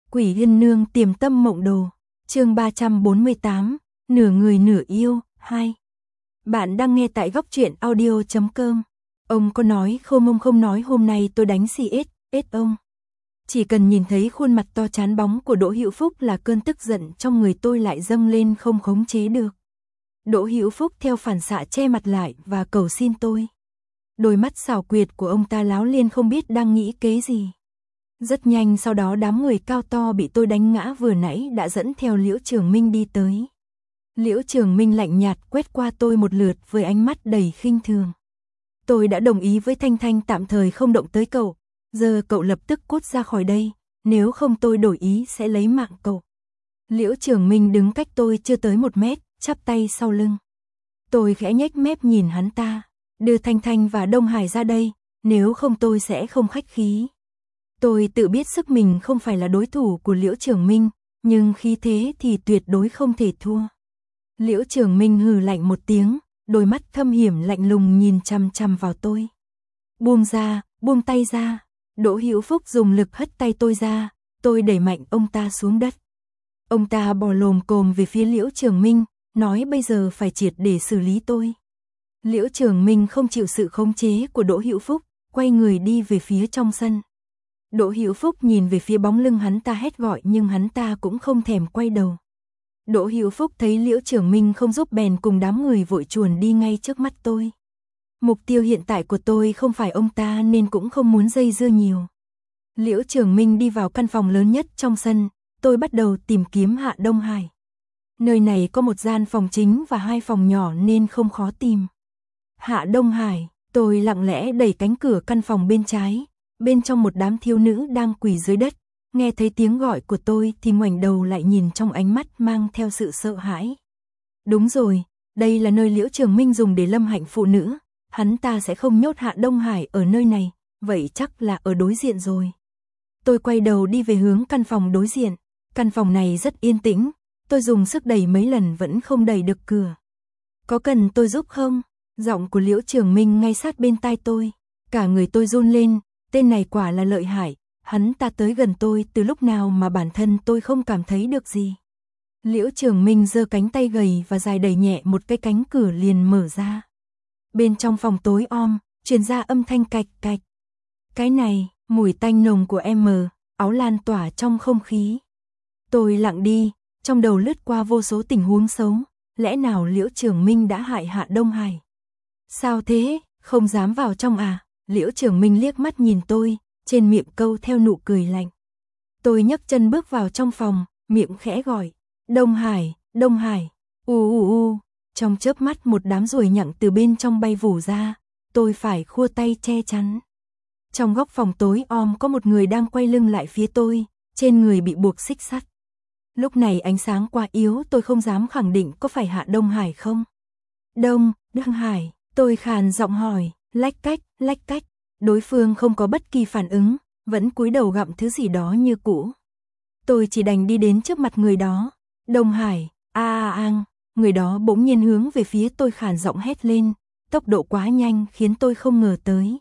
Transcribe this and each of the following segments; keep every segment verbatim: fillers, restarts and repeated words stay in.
Quỷ Yên Nương Tiềm Tâm Mộng Đồ, chương ba trăm bốn mươi tám, Nửa Người Nửa Yêu, hai. Bạn đang nghe tại góc truyện audio chấm com. Ông có nói không ông không nói hôm nay tôi đánh xì ết, ết ông. Chỉ cần nhìn thấy khuôn mặt to chán bóng của Đỗ Hữu Phúc là cơn tức giận trong người tôi lại dâng lên không khống chế được. Đỗ Hữu Phúc theo phản xạ che mặt lại và cầu xin tôi. Đôi mắt xảo quyệt của ông ta láo liên không biết đang nghĩ kế gì. Rất nhanh sau đó đám người cao to bị tôi đánh ngã vừa nãy đã dẫn theo Liễu Trường Minh đi tới. Liễu Trường Minh lạnh nhạt quét qua tôi một lượt với ánh mắt đầy khinh thường. Tôi đã đồng ý với Thanh Thanh tạm thời không động tới cậu, giờ cậu lập tức cút ra khỏi đây, nếu không tôi đổi ý sẽ lấy mạng cậu. Liễu Trường Minh đứng cách tôi chưa tới một mét, chắp tay sau lưng. Tôi khẽ nhếch mép nhìn hắn ta, đưa Thanh Thanh và Đông Hải ra đây, nếu không tôi sẽ không khách khí. Tôi tự biết sức mình không phải là đối thủ của Liễu Trường Minh, nhưng khi thế thì tuyệt đối không thể thua. Liễu Trường Minh hừ lạnh một tiếng, đôi mắt thâm hiểm lạnh lùng nhìn chằm chằm vào tôi. Buông ra, buông tay ra. Đỗ Hữu Phúc dùng lực hất tay tôi ra, tôi đẩy mạnh ông ta xuống đất. Ông ta bò lồm cồm về phía Liễu Trường Minh, nói bây giờ phải triệt để xử lý tôi. Liễu Trường Minh không chịu sự khống chế của Đỗ Hữu Phúc, quay người đi về phía trong sân. Đỗ Hữu Phúc nhìn về phía bóng lưng hắn ta hét gọi nhưng hắn ta cũng không thèm quay đầu. Đỗ Hữu Phúc thấy Liễu Trường Minh không giúp bèn cùng đám người vội chuồn đi ngay trước mắt tôi. Mục tiêu hiện tại của tôi không phải ông ta nên cũng không muốn dây dưa nhiều. Liễu Trường Minh đi vào căn phòng lớn nhất trong sân, tôi bắt đầu tìm kiếm Hạ Đông Hải. Nơi này có một gian phòng chính và hai phòng nhỏ nên không khó tìm. Hạ Đông Hải, tôi lặng lẽ đẩy cánh cửa căn phòng bên trái. Bên trong một đám thiếu nữ đang quỳ dưới đất, nghe thấy tiếng gọi của tôi thì ngoảnh đầu lại nhìn trong ánh mắt mang theo sự sợ hãi. Đúng rồi, đây là nơi Liễu Trường Minh dùng để lâm hạnh phụ nữ, hắn ta sẽ không nhốt Hạ Đông Hải ở nơi này, vậy chắc là ở đối diện rồi. Tôi quay đầu đi về hướng căn phòng đối diện, căn phòng này rất yên tĩnh, tôi dùng sức đẩy mấy lần vẫn không đẩy được cửa. Có cần tôi giúp không? Giọng của Liễu Trường Minh ngay sát bên tai tôi, cả người tôi run lên. Tên này quả là lợi hại, hắn ta tới gần tôi từ lúc nào mà bản thân tôi không cảm thấy được gì. Liễu Trường Minh giơ cánh tay gầy và dài đẩy nhẹ một cái cánh cửa liền mở ra. Bên trong phòng tối om, truyền ra âm thanh cạch cạch. Cái này, mùi tanh nồng của em, áo lan tỏa trong không khí. Tôi lặng đi, trong đầu lướt qua vô số tình huống xấu, lẽ nào Liễu Trường Minh đã hại Hạ Đông Hải? Sao thế, không dám vào trong à? Liễu Trường Minh liếc mắt nhìn tôi, trên miệng câu theo nụ cười lạnh. Tôi nhấc chân bước vào trong phòng, miệng khẽ gọi, Đông Hải, Đông Hải, u u u, trong chớp mắt một đám ruồi nhặng từ bên trong bay vù ra, tôi phải khua tay che chắn. Trong góc phòng tối om có một người đang quay lưng lại phía tôi, trên người bị buộc xích sắt. Lúc này ánh sáng quá yếu tôi không dám khẳng định có phải Hạ Đông Hải không. Đông, Đông Hải, tôi khàn giọng hỏi. Lách cách, lách cách, đối phương không có bất kỳ phản ứng, vẫn cúi đầu gặm thứ gì đó như cũ. Tôi chỉ đành đi đến trước mặt người đó. Đông Hải, a a ang, người đó bỗng nhiên hướng về phía tôi khàn giọng hét lên, tốc độ quá nhanh khiến tôi không ngờ tới.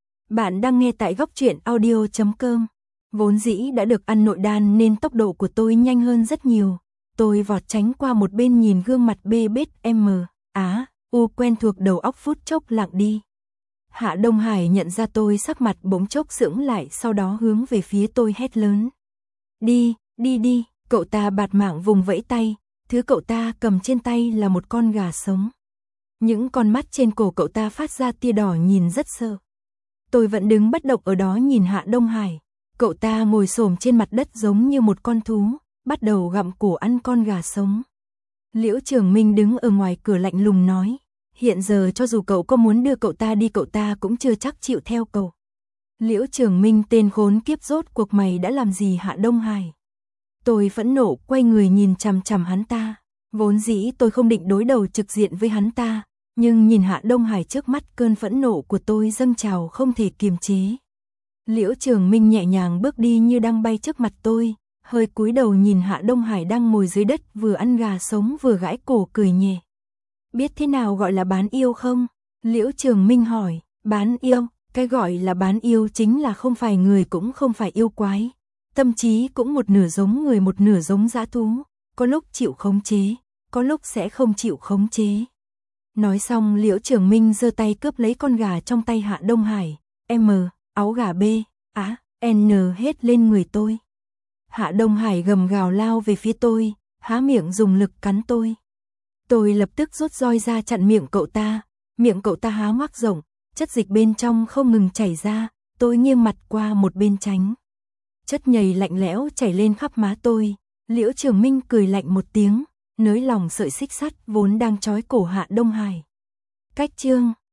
Bạn đang nghe tại góc truyện audio chấm com. Vốn dĩ đã được ăn nội đan nên tốc độ của tôi nhanh hơn rất nhiều. Tôi vọt tránh qua một bên nhìn gương mặt bê bết em, á, u quen thuộc đầu óc phút chốc lặng đi. Hạ Đông Hải nhận ra tôi sắc mặt bỗng chốc sững lại sau đó hướng về phía tôi hét lớn. Đi, đi đi, cậu ta bạt mạng vùng vẫy tay, thứ cậu ta cầm trên tay là một con gà sống. Những con mắt trên cổ cậu ta phát ra tia đỏ nhìn rất sợ. Tôi vẫn đứng bất động ở đó nhìn Hạ Đông Hải, cậu ta ngồi xổm trên mặt đất giống như một con thú, bắt đầu gặm cổ ăn con gà sống. Liễu Trường Minh đứng ở ngoài cửa lạnh lùng nói. Hiện giờ cho dù cậu có muốn đưa cậu ta đi cậu ta cũng chưa chắc chịu theo cậu. Liễu Trường Minh tên khốn kiếp rốt cuộc mày đã làm gì Hạ Đông Hải? Tôi phẫn nộ quay người nhìn chằm chằm hắn ta. Vốn dĩ tôi không định đối đầu trực diện với hắn ta, nhưng nhìn Hạ Đông Hải trước mắt cơn phẫn nộ của tôi dâng trào không thể kiềm chế. Liễu Trường Minh nhẹ nhàng bước đi như đang bay trước mặt tôi, hơi cúi đầu nhìn Hạ Đông Hải đang ngồi dưới đất vừa ăn gà sống vừa gãi cổ cười nhẹ. Biết thế nào gọi là bán yêu không? Liễu Trường Minh hỏi. Bán yêu, cái gọi là bán yêu chính là không phải người cũng không phải yêu quái. tâm trí cũng một nửa giống người một nửa giống dã thú, có lúc chịu khống chế, có lúc sẽ không chịu khống chế. Nói xong Liễu Trường Minh giơ tay cướp lấy con gà trong tay Hạ Đông Hải, M, áo gà B, á, N hết lên người tôi. Hạ Đông Hải gầm gào lao về phía tôi, há miệng dùng lực cắn tôi. Tôi lập tức rút roi ra chặn miệng cậu ta, miệng cậu ta há ngoác rộng, chất dịch bên trong không ngừng chảy ra, tôi nghiêng mặt qua một bên tránh. Chất nhầy lạnh lẽo chảy lên khắp má tôi, Liễu Trường Minh cười lạnh một tiếng, nới lỏng sợi xích sắt vốn đang trói cổ Hạ Đông Hải. Cách chương